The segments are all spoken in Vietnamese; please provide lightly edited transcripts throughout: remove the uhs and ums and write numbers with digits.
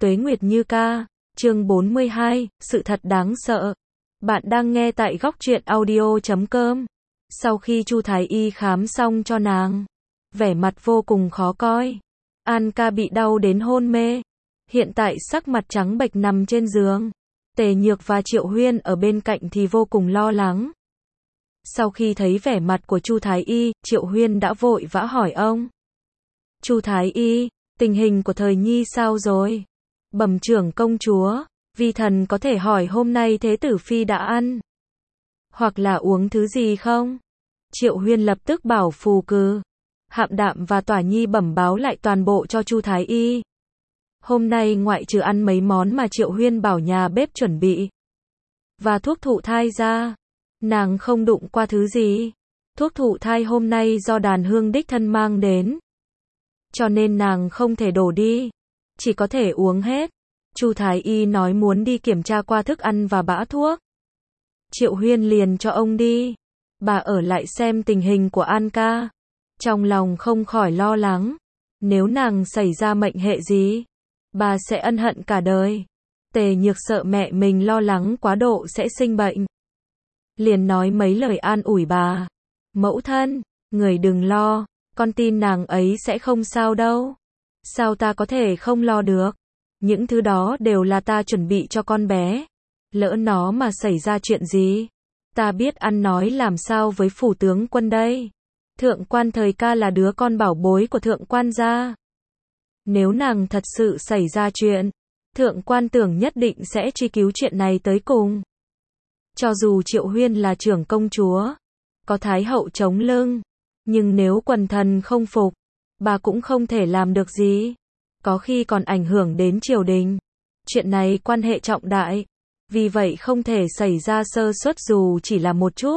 Tuế Nguyệt Như ca, chương 42, sự thật đáng sợ. Bạn đang nghe tại góc truyện audio.com. Sau khi Chu Thái Y khám xong cho nàng, vẻ mặt vô cùng khó coi. An ca bị đau đến hôn mê, hiện tại sắc mặt trắng bệch nằm trên giường. Tề Nhược và Triệu Huyên ở bên cạnh thì vô cùng lo lắng. Sau khi thấy vẻ mặt của Chu Thái Y, Triệu Huyên đã vội vã hỏi ông. Chu Thái Y, tình hình của Thời Nhi sao rồi? Bẩm trưởng công chúa, vi thần có thể hỏi hôm nay Thế tử phi đã ăn hoặc là uống thứ gì không? Triệu Huyên lập tức bảo Phù Cừ, Hạm Đạm và Tỏa Nhi bẩm báo lại toàn bộ cho Chu Thái Y. Hôm nay ngoại trừ ăn mấy món mà Triệu Huyên bảo nhà bếp chuẩn bị và thuốc thụ thai ra, nàng không đụng qua thứ gì. Thuốc thụ thai hôm nay do Đàn Hương đích thân mang đến, cho nên nàng không thể đổ đi, chỉ có thể uống hết. Chu Thái Y nói muốn đi kiểm tra qua thức ăn và bã thuốc. Triệu Huyên liền cho ông đi. Bà ở lại xem tình hình của An ca. Trong lòng không khỏi lo lắng. Nếu nàng xảy ra mệnh hệ gì, bà sẽ ân hận cả đời. Tề Nhược sợ mẹ mình lo lắng quá độ sẽ sinh bệnh, liền nói mấy lời an ủi bà. Mẫu thân, người đừng lo, con tin nàng ấy sẽ không sao đâu. Sao ta có thể không lo được? Những thứ đó đều là ta chuẩn bị cho con bé. Lỡ nó mà xảy ra chuyện gì, ta biết ăn nói làm sao với phủ tướng quân đây. Thượng quan Thời ca là đứa con bảo bối của thượng quan gia. Nếu nàng thật sự xảy ra chuyện, thượng quan Tưởng nhất định sẽ truy cứu chuyện này tới cùng. Cho dù Triệu Huyên là trưởng công chúa, có thái hậu chống lưng, nhưng nếu quần thần không phục, bà cũng không thể làm được gì. Có khi còn ảnh hưởng đến triều đình. Chuyện này quan hệ trọng đại, vì vậy không thể xảy ra sơ suất dù chỉ là một chút.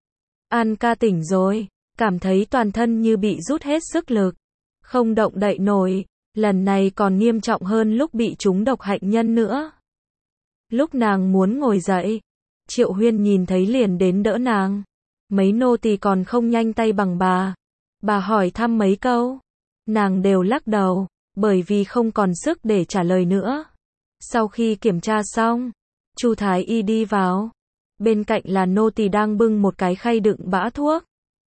An ca tỉnh rồi, cảm thấy toàn thân như bị rút hết sức lực, không động đậy nổi, lần này còn nghiêm trọng hơn lúc bị trúng độc hạnh nhân nữa. Lúc nàng muốn ngồi dậy, Triệu Huyên nhìn thấy liền đến đỡ nàng. Mấy nô tỳ còn không nhanh tay bằng bà. Bà hỏi thăm mấy câu, nàng đều lắc đầu, bởi vì không còn sức để trả lời nữa. Sau khi kiểm tra xong, Chu Thái Y đi vào. Bên cạnh là nô tỳ đang bưng một cái khay đựng bã thuốc.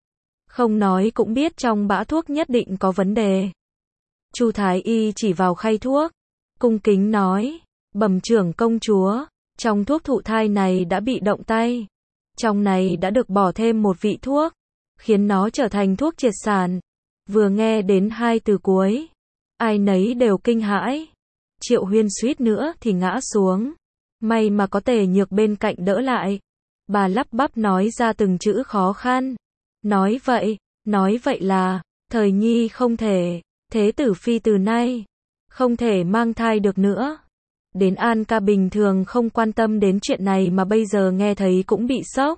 Không nói cũng biết trong bã thuốc nhất định có vấn đề. Chu Thái Y chỉ vào khay thuốc, cung kính nói, bẩm trưởng công chúa, trong thuốc thụ thai này đã bị động tay. Trong này đã được bỏ thêm một vị thuốc, khiến nó trở thành thuốc triệt sản. Vừa nghe đến hai từ cuối, ai nấy đều kinh hãi. Triệu Huyên suýt nữa thì ngã xuống. May mà có Tề Nhược bên cạnh đỡ lại. Bà lắp bắp nói ra từng chữ khó khăn. Nói vậy là, Thời Nhi không thể, Thế tử phi từ nay không thể mang thai được nữa. Đến An ca bình thường không quan tâm đến chuyện này mà bây giờ nghe thấy cũng bị sốc.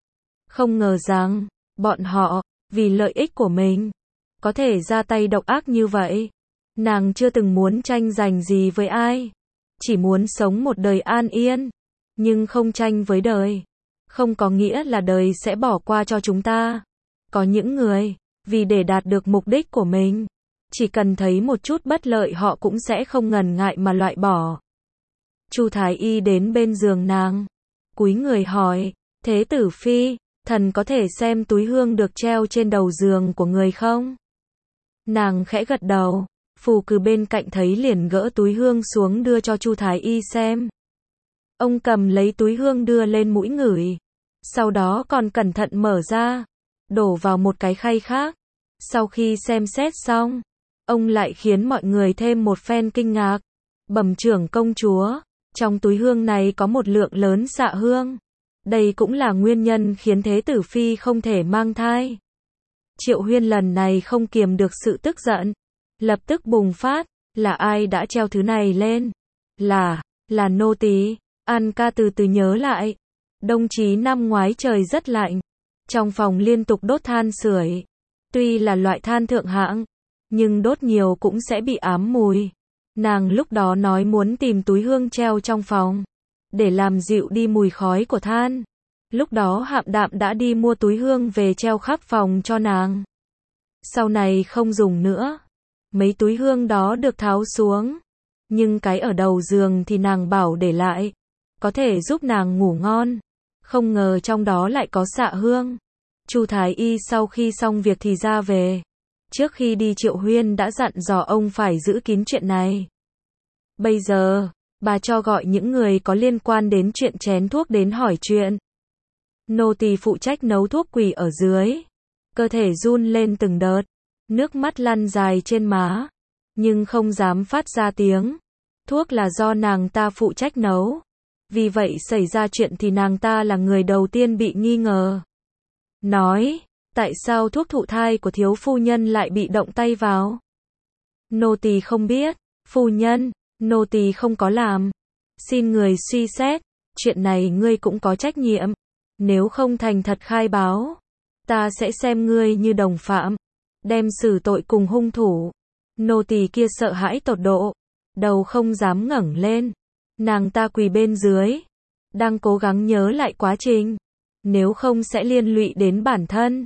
Không ngờ rằng, bọn họ, vì lợi ích của mình, có thể ra tay độc ác như vậy. Nàng chưa từng muốn tranh giành gì với ai, chỉ muốn sống một đời an yên, nhưng không tranh với đời, không có nghĩa là đời sẽ bỏ qua cho chúng ta. Có những người, vì để đạt được mục đích của mình, chỉ cần thấy một chút bất lợi họ cũng sẽ không ngần ngại mà loại bỏ. Chu Thái Y đến bên giường nàng, cúi người hỏi, Thế tử phi, thần có thể xem túi hương được treo trên đầu giường của người không? Nàng khẽ gật đầu. Phù Cừ bên cạnh thấy liền gỡ túi hương xuống đưa cho Chu Thái Y xem. Ông cầm lấy túi hương đưa lên mũi ngửi, sau đó còn cẩn thận mở ra, đổ vào một cái khay khác. Sau khi xem xét xong, ông lại khiến mọi người thêm một phen kinh ngạc. Bẩm trưởng công chúa, trong túi hương này có một lượng lớn xạ hương. Đây cũng là nguyên nhân khiến Thế tử phi không thể mang thai. Triệu Huyên lần này không kiềm được sự tức giận, lập tức bùng phát, là ai đã treo thứ này lên? Là nô tỳ. An ca từ từ nhớ lại. Đông chí năm ngoái trời rất lạnh, trong phòng liên tục đốt than sưởi. Tuy là loại than thượng hạng, nhưng đốt nhiều cũng sẽ bị ám mùi. Nàng lúc đó nói muốn tìm túi hương treo trong phòng, để làm dịu đi mùi khói của than. Lúc đó Hạm Đạm đã đi mua túi hương về treo khắp phòng cho nàng. Sau này không dùng nữa. Mấy túi hương đó được tháo xuống, Nhưng cái ở đầu giường thì nàng bảo để lại, có thể giúp nàng ngủ ngon. Không ngờ trong đó lại có xạ hương. Chu Thái Y sau khi xong việc thì ra về. Trước khi đi Triệu Huyên đã dặn dò ông phải giữ kín chuyện này. Bây giờ, bà cho gọi những người có liên quan đến chuyện chén thuốc đến hỏi chuyện. Nô tỳ phụ trách nấu thuốc quỳ ở dưới. Cơ thể run lên từng đợt, nước mắt lăn dài trên má, nhưng không dám phát ra tiếng. Thuốc là do nàng ta phụ trách nấu. Vì vậy xảy ra chuyện thì nàng ta là người đầu tiên bị nghi ngờ. Nói, tại sao thuốc thụ thai của thiếu phu nhân lại bị động tay vào? Nô tỳ không biết, phu nhân, nô tỳ không có làm. Xin người suy xét, chuyện này ngươi cũng có trách nhiệm. Nếu không thành thật khai báo, ta sẽ xem ngươi như đồng phạm, đem xử tội cùng hung thủ. Nô tỳ kia sợ hãi tột độ, đầu không dám ngẩng lên. Nàng ta quỳ bên dưới, đang cố gắng nhớ lại quá trình, nếu không sẽ liên lụy đến bản thân.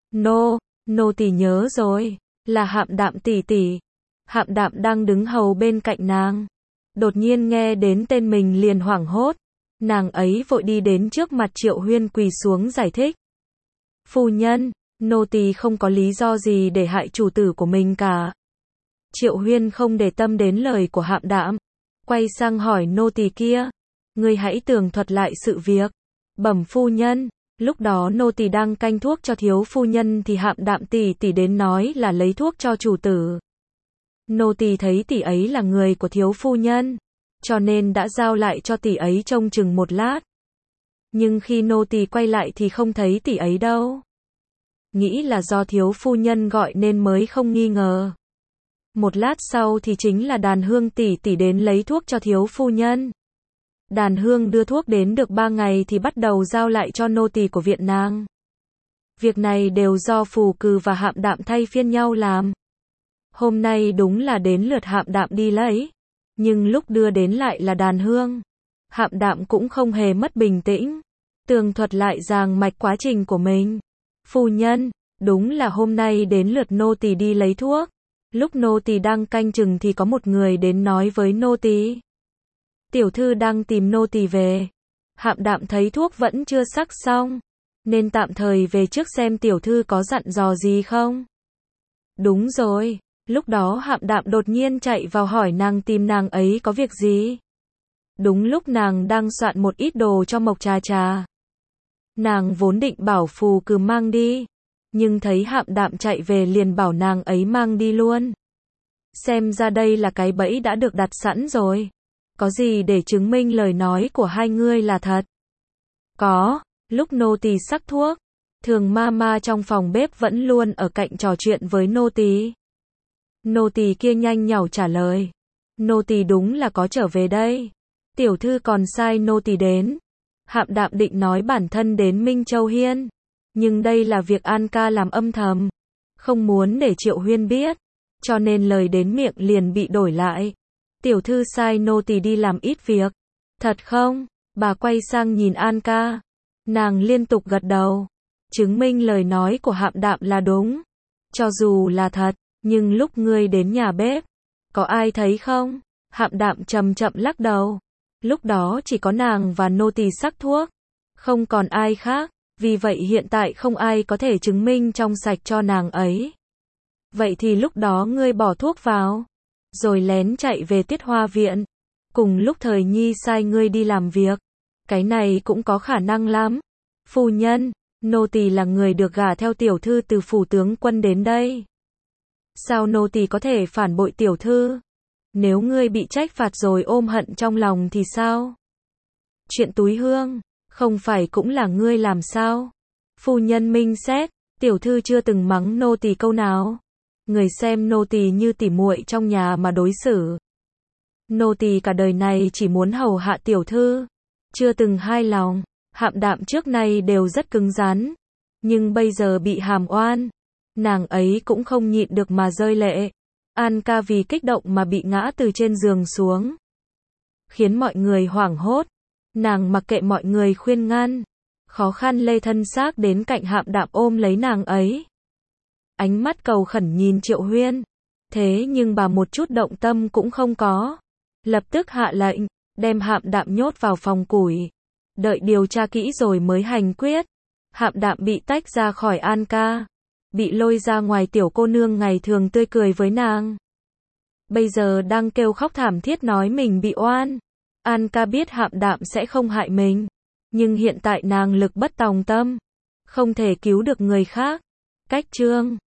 Nô tỳ nhớ rồi, là Hạm Đạm tỷ tỷ. Hạm Đạm đang đứng hầu bên cạnh nàng, đột nhiên nghe đến tên mình liền hoảng hốt. Nàng ấy vội đi đến trước mặt Triệu Huyên quỳ xuống giải thích. Phu nhân, nô tỳ không có lý do gì để hại chủ tử của mình cả. Triệu Huyên không để tâm đến lời của Hạm Đạm, quay sang hỏi nô tỳ kia, ngươi hãy tường thuật lại sự việc. Bẩm phu nhân, lúc đó nô tỳ đang canh thuốc cho thiếu phu nhân thì Hạm Đạm tỷ tỷ đến nói là lấy thuốc cho chủ tử. Nô tỳ thấy tỷ ấy là người của thiếu phu nhân, cho nên đã giao lại cho tỷ ấy trông chừng một lát. Nhưng khi nô tỳ quay lại thì không thấy tỷ ấy đâu. Nghĩ là do thiếu phu nhân gọi nên mới không nghi ngờ. Một lát sau thì chính là Đàn Hương tỷ tỷ đến lấy thuốc cho thiếu phu nhân. Đàn Hương đưa thuốc đến được 3 ngày thì bắt đầu giao lại cho nô tỳ của viện nàng. Việc này đều do Phù Cừ và Hạm Đạm thay phiên nhau làm. Hôm nay đúng là đến lượt Hạm Đạm đi lấy, nhưng lúc đưa đến lại là Đàn Hương. Hạm Đạm cũng không hề mất bình tĩnh, tường thuật lại dàng mạch quá trình của mình. Phu nhân, đúng là hôm nay đến lượt nô tỳ đi lấy thuốc. Lúc nô tỳ đang canh chừng thì có một người đến nói với nô tỳ. Tiểu thư đang tìm nô tỳ về. Hạm Đạm thấy thuốc vẫn chưa sắc xong, nên tạm thời về trước xem tiểu thư có dặn dò gì không. Đúng rồi, lúc đó Hạm Đạm đột nhiên chạy vào hỏi nàng tìm nàng ấy có việc gì. Đúng lúc nàng đang soạn một ít đồ cho Mộc Trà Trà. Nàng vốn định bảo Phù Cừ mang đi, nhưng thấy Hạm Đạm chạy về liền bảo nàng ấy mang đi luôn. Xem ra đây là cái bẫy đã được đặt sẵn rồi. Có gì để chứng minh lời nói của hai ngươi là thật? Có, lúc nô tỳ sắc thuốc, Thường Mama trong phòng bếp vẫn luôn ở cạnh trò chuyện với nô tỳ. Nô tỳ kia nhanh nhảu trả lời. Nô tỳ đúng là có trở về đây. Tiểu thư còn sai nô tỳ đến. Hạm Đạm định nói bản thân đến Minh Châu Hiên, nhưng đây là việc An ca làm âm thầm, không muốn để Triệu Huyên biết, cho nên lời đến miệng liền bị đổi lại. Tiểu thư sai nô tỳ đi làm ít việc. Thật không? Bà quay sang nhìn An ca. Nàng liên tục gật đầu, chứng minh lời nói của Hạm Đạm là đúng. Cho dù là thật, nhưng lúc ngươi đến nhà bếp, có ai thấy không? Hạm Đạm chậm chậm lắc đầu. Lúc đó chỉ có nàng và nô tỳ sắc thuốc, không còn ai khác, vì vậy hiện tại không ai có thể chứng minh trong sạch cho nàng ấy. Vậy thì lúc đó ngươi bỏ thuốc vào, rồi lén chạy về Tiết Hoa viện, cùng lúc Thời Nhi sai ngươi đi làm việc. Cái này cũng có khả năng lắm. Phu nhân, nô tỳ là người được gả theo tiểu thư từ phủ tướng quân đến đây. Sao nô tỳ có thể phản bội tiểu thư? Nếu ngươi bị trách phạt rồi ôm hận trong lòng thì sao? Chuyện túi hương, không phải cũng là ngươi làm sao? Phu nhân minh xét, tiểu thư chưa từng mắng nô tỳ câu nào. Người xem nô tỳ như tỉ muội trong nhà mà đối xử. Nô tỳ cả đời này chỉ muốn hầu hạ tiểu thư, chưa từng hai lòng. Hạm Đạm trước nay đều rất cứng rắn, nhưng bây giờ bị hàm oan, nàng ấy cũng không nhịn được mà rơi lệ. An ca vì kích động mà bị ngã từ trên giường xuống, khiến mọi người hoảng hốt. Nàng mặc kệ mọi người khuyên ngăn, khó khăn lê thân xác đến cạnh Hạm Đạm ôm lấy nàng ấy. Ánh mắt cầu khẩn nhìn Triệu Huyên, thế nhưng bà một chút động tâm cũng không có. Lập tức hạ lệnh, đem Hạm Đạm nhốt vào phòng củi. Đợi điều tra kỹ rồi mới hành quyết. Hạm Đạm bị tách ra khỏi An ca. Bị lôi ra ngoài, tiểu cô nương ngày thường tươi cười với nàng. Bây giờ đang kêu khóc thảm thiết nói mình bị oan. An ca biết Hạm Đạm sẽ không hại mình. Nhưng hiện tại nàng lực bất tòng tâm. Không thể cứu được người khác. Cách chương